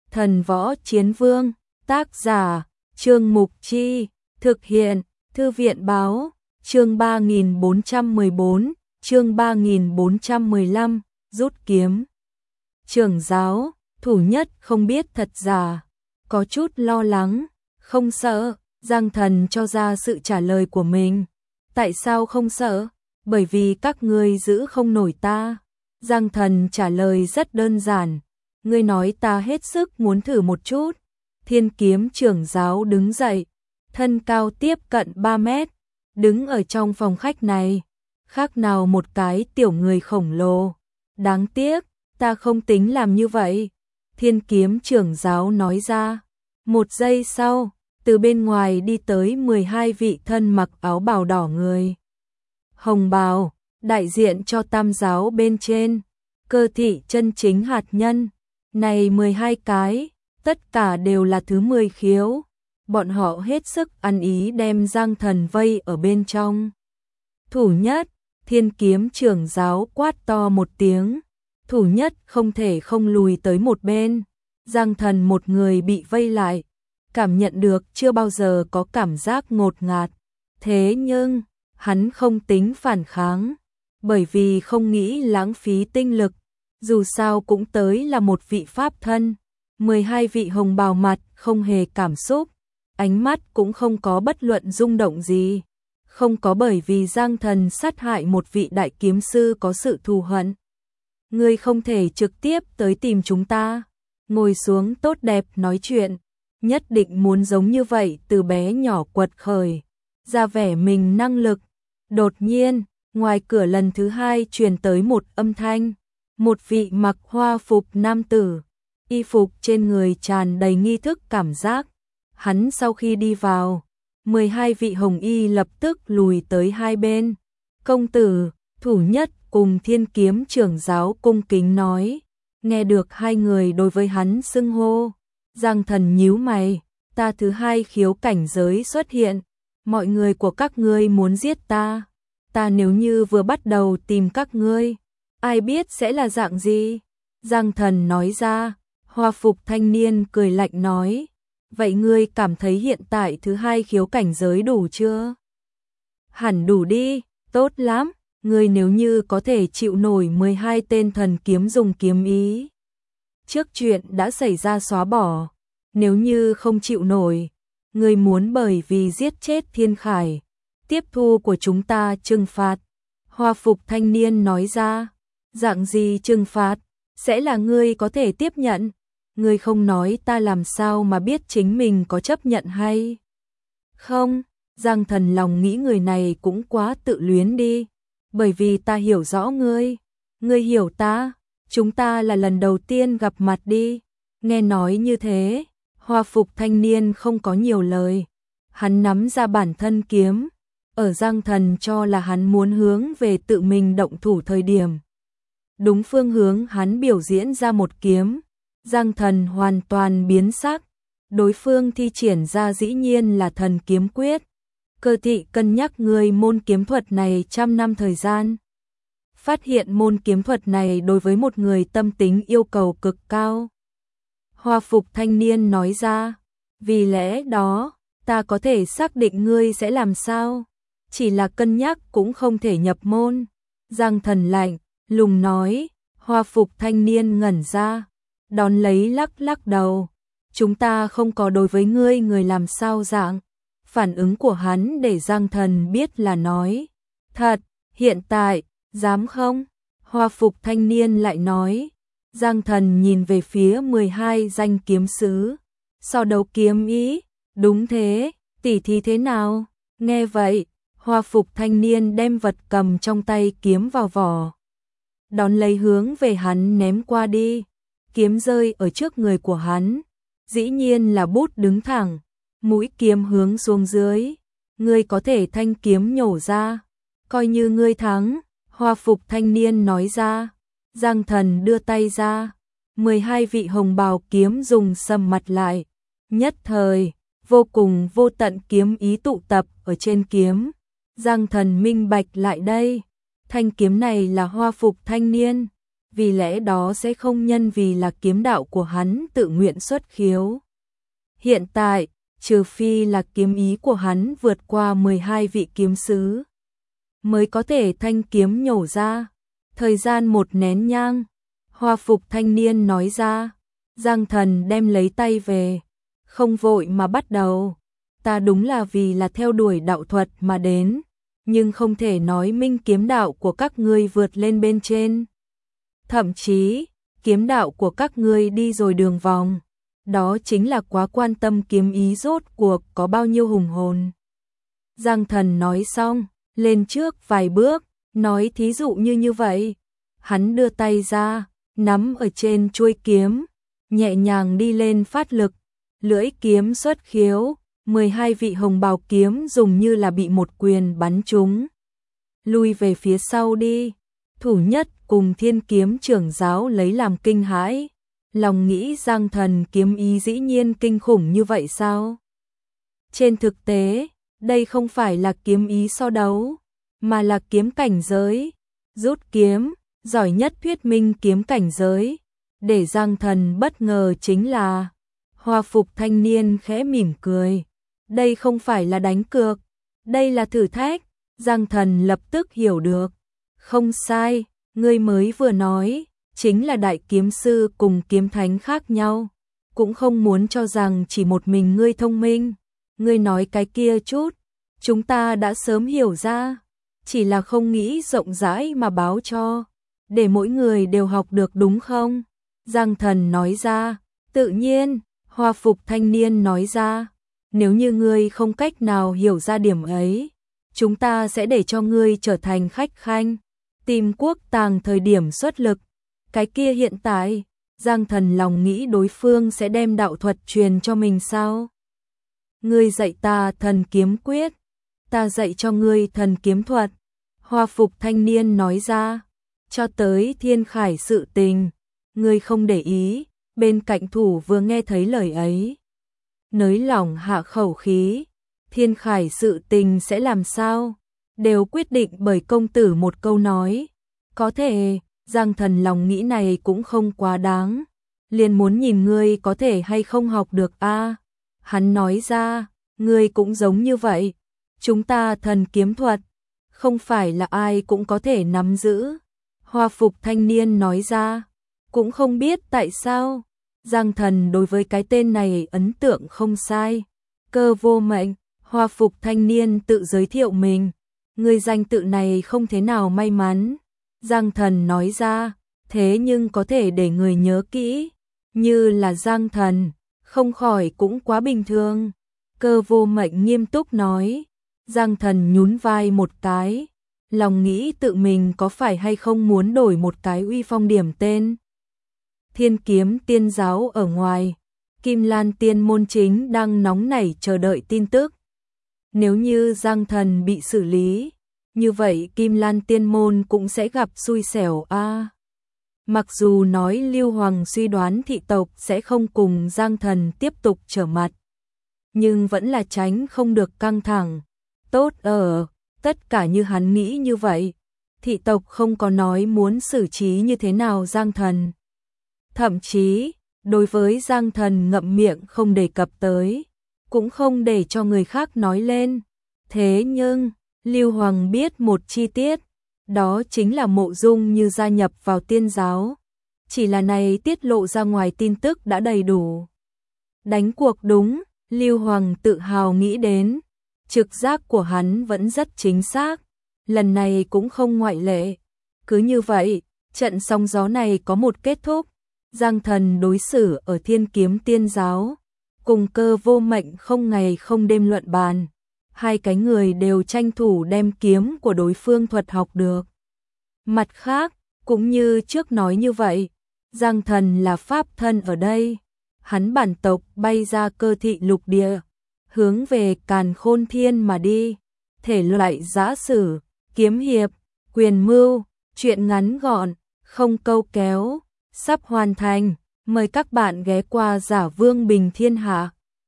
Thần Võ Chiến Vương, tác giả, Trương Mục Chi, thực hiện, Thư viện Báo, chương 3414, chương 3415, rút kiếm. Trưởng giáo, Thủ Nhất không biết thật giả, có chút lo lắng, không sợ. Giang Thần cho ra sự trả lời của mình. Tại sao không sợ? Bởi vì các ngươi giữ không nổi ta. Giang Thần trả lời rất đơn giản. Ngươi nói ta hết sức muốn thử một chút. Thiên Kiếm trưởng giáo đứng dậy, thân cao tiếp cận 3 mét, đứng ở trong phòng khách này, khác nào một cái tiểu người khổng lồ. Đáng tiếc, ta không tính làm như vậy. Thiên Kiếm trưởng giáo nói ra. Một giây sau, từ bên ngoài đi tới 12 vị thân mặc áo bào đỏ người hồng bào, đại diện cho tam giáo bên trên, cơ thị chân chính hạt nhân. Này 12 cái, tất cả đều là thứ 10 khiếu. Bọn họ hết sức ăn ý đem Giang Thần vây ở bên trong. Thủ Nhất, Thiên Kiếm trưởng giáo quát to một tiếng. Thủ Nhất không thể không lùi tới một bên. Giang Thần một người bị vây lại, cảm nhận được chưa bao giờ có cảm giác ngột ngạt. Thế nhưng, hắn không tính phản kháng, bởi vì không nghĩ lãng phí tinh lực, dù sao cũng tới là một vị pháp thân. 12 vị hồng bào mặt không hề cảm xúc, ánh mắt cũng không có bất luận rung động gì, không có bởi vì Giang Thần sát hại một vị đại kiếm sư có sự thù hận. Ngươi không thể trực tiếp tới tìm chúng ta, ngồi xuống tốt đẹp nói chuyện, nhất định muốn giống như vậy từ bé nhỏ quật khởi, ra vẻ mình năng lực. Đột nhiên, ngoài cửa lần thứ hai truyền tới một âm thanh, một vị mặc hoa phục nam tử, y phục trên người tràn đầy nghi thức cảm giác. Hắn sau khi đi vào, 12 vị hồng y lập tức lùi tới hai bên. Công tử, Thủ Nhất cùng Thiên Kiếm trưởng giáo cung kính nói, nghe được hai người đối với hắn xưng hô. Giang Thần nhíu mày, ta thứ hai khiếu cảnh giới xuất hiện, mọi người của các ngươi muốn giết ta. Ta nếu như vừa bắt đầu tìm các ngươi, ai biết sẽ là dạng gì? Giang Thần nói ra. Hoa phục thanh niên cười lạnh nói, vậy ngươi cảm thấy hiện tại thứ hai khiếu cảnh giới đủ chưa? Hẳn đủ đi, tốt lắm, ngươi nếu như có thể chịu nổi 12 tên thần kiếm dùng kiếm ý. Trước chuyện đã xảy ra xóa bỏ, nếu như không chịu nổi, ngươi muốn bởi vì giết chết Thiên Khải, tiếp thu của chúng ta trừng phạt. Hoa phục thanh niên nói ra, dạng gì trừng phạt, sẽ là ngươi có thể tiếp nhận. Ngươi không nói ta làm sao mà biết chính mình có chấp nhận hay không? Giang Thần lòng nghĩ người này cũng quá tự luyến đi, bởi vì ta hiểu rõ ngươi, ngươi hiểu ta, chúng ta là lần đầu tiên gặp mặt đi. Nghe nói như thế, hoa phục thanh niên không có nhiều lời, hắn nắm ra bản thân kiếm, ở Giang Thần cho là hắn muốn hướng về tự mình động thủ thời điểm. Đúng phương hướng hắn biểu diễn ra một kiếm, Giang Thần hoàn toàn biến sắc, đối phương thi triển ra dĩ nhiên là thần kiếm quyết. Cơ thị cân nhắc người môn kiếm thuật này trăm năm thời gian. Phát hiện môn kiếm thuật này đối với một người tâm tính yêu cầu cực cao. Hoa phục thanh niên nói ra, vì lẽ đó, ta có thể xác định ngươi sẽ làm sao, chỉ là cân nhắc cũng không thể nhập môn. Giang Thần lạnh lùng nói. Hoa phục thanh niên ngẩn ra, đón lấy lắc lắc đầu, chúng ta không có đối với ngươi người làm sao dạng. Phản ứng của hắn để Giang Thần biết là nói thật. Hiện tại, dám không? Hoa phục thanh niên lại nói. Giang Thần nhìn về phía 12 danh kiếm sứ, so đấu kiếm ý. Đúng thế, tỉ thí thế nào? Nghe vậy, hoa phục thanh niên đem vật cầm trong tay kiếm vào vỏ, đón lấy hướng về hắn ném qua đi. Kiếm rơi ở trước người của hắn, dĩ nhiên là bút đứng thẳng, mũi kiếm hướng xuống dưới. Ngươi có thể thanh kiếm nhổ ra, coi như ngươi thắng. Hoa phục thanh niên nói ra. Giang Thần đưa tay ra, 12 vị hồng bào kiếm dùng sầm mặt lại, nhất thời vô cùng vô tận kiếm ý tụ tập ở trên kiếm. Giang Thần minh bạch lại đây, thanh kiếm này là hoa phục thanh niên, vì lẽ đó sẽ không nhân vì là kiếm đạo của hắn tự nguyện xuất khiếu. Hiện tại, trừ phi là kiếm ý của hắn vượt qua 12 vị kiếm sứ, mới có thể thanh kiếm nhổ ra. Thời gian một nén nhang, hoa phục thanh niên nói ra. Giang Thần đem lấy tay về, không vội mà bắt đầu. Ta đúng là vì là theo đuổi đạo thuật mà đến, nhưng không thể nói minh kiếm đạo của các ngươi vượt lên bên trên. Thậm chí, kiếm đạo của các ngươi đi rồi đường vòng, đó chính là quá quan tâm kiếm ý rốt cuộc có bao nhiêu hùng hồn. Giang Thần nói xong, lên trước vài bước, nói thí dụ như vậy. Hắn đưa tay ra, nắm ở trên chuôi kiếm, nhẹ nhàng đi lên phát lực, lưỡi kiếm xuất khiếu, 12 vị hồng bào kiếm dùng như là bị một quyền bắn trúng. Lui về phía sau đi, thủ nhất cùng Thiên Kiếm trưởng giáo lấy làm kinh hãi, lòng nghĩ Giang Thần kiếm ý dĩ nhiên kinh khủng như vậy sao? Trên thực tế, đây không phải là kiếm ý so đấu, mà là kiếm cảnh giới, rút kiếm, giỏi nhất thuyết minh kiếm cảnh giới. Để Giang Thần bất ngờ chính là, hoa phục thanh niên khẽ mỉm cười. Đây không phải là đánh cược, đây là thử thách. Giang Thần lập tức hiểu được. Không sai, ngươi mới vừa nói, chính là đại kiếm sư cùng kiếm thánh khác nhau. Cũng không muốn cho rằng chỉ một mình ngươi thông minh. Ngươi nói cái kia chút, chúng ta đã sớm hiểu ra. Chỉ là không nghĩ rộng rãi mà báo cho, để mỗi người đều học được đúng không? Giang Thần nói ra. Tự nhiên, hoa phục thanh niên nói ra. Nếu như ngươi không cách nào hiểu ra điểm ấy, chúng ta sẽ để cho ngươi trở thành khách khanh, tìm quốc tàng thời điểm xuất lực. Cái kia hiện tại, Giang Thần lòng nghĩ đối phương sẽ đem đạo thuật truyền cho mình sao? Ngươi dạy ta thần kiếm quyết, ta dạy cho ngươi thần kiếm thuật. Hoa phục thanh niên nói ra. Cho tới Thiên Khải sự tình, ngươi không để ý. Bên cạnh thủ vừa nghe thấy lời ấy, nới lỏng hạ khẩu khí. Thiên Khải sự tình sẽ làm sao? Đều quyết định bởi công tử một câu nói. Có thể, Giang Thần lòng nghĩ này cũng không quá đáng. Liền muốn nhìn ngươi có thể hay không học được a. Hắn nói ra, ngươi cũng giống như vậy. Chúng ta thần kiếm thuật, không phải là ai cũng có thể nắm giữ. Hoa phục thanh niên nói ra, cũng không biết tại sao. Giang Thần đối với cái tên này ấn tượng không sai. Cơ vô mệnh, hoa phục thanh niên tự giới thiệu mình. Người danh tự này không thế nào may mắn. Giang Thần nói ra, thế nhưng có thể để người nhớ kỹ. Như là Giang Thần, không khỏi cũng quá bình thường. Cơ vô mệnh nghiêm túc nói. Giang Thần nhún vai một cái. Lòng nghĩ tự mình có phải hay không muốn đổi một cái uy phong điểm tên. Thiên Kiếm Tiên giáo ở ngoài, Kim Lan Tiên môn chính đang nóng nảy chờ đợi tin tức. Nếu như Giang Thần bị xử lý, như vậy Kim Lan Tiên môn cũng sẽ gặp xui xẻo a. Mặc dù nói Lưu Hoàng suy đoán thị tộc sẽ không cùng Giang Thần tiếp tục trở mặt, nhưng vẫn là tránh không được căng thẳng. Tốt ở, tất cả như hắn nghĩ như vậy, thị tộc không có nói muốn xử trí như thế nào Giang Thần. Thậm chí, đối với Giang Thần ngậm miệng không đề cập tới, cũng không để cho người khác nói lên. Thế nhưng, Lưu Hoàng biết một chi tiết, đó chính là Mộ Dung Như gia nhập vào tiên giáo. Chỉ là này tiết lộ ra ngoài tin tức đã đầy đủ. Đánh cuộc đúng, Lưu Hoàng tự hào nghĩ đến. Trực giác của hắn vẫn rất chính xác, lần này cũng không ngoại lệ. Cứ như vậy, trận sóng gió này có một kết thúc. Giang Thần đối xử ở Thiên Kiếm Tiên giáo, cùng Cơ vô mệnh không ngày không đêm luận bàn. Hai cái người đều tranh thủ đem kiếm của đối phương thuật học được. Mặt khác, cũng như trước nói như vậy, Giang Thần là pháp thân ở đây. Hắn bản tộc bay ra Cơ thị lục địa, hướng về Càn Khôn Thiên mà đi. Thể loại giã sử, kiếm hiệp, quyền mưu, truyện ngắn gọn, không câu kéo, sắp hoàn thành. Mời các bạn ghé qua Giả Vương Bình Thiên Hạ.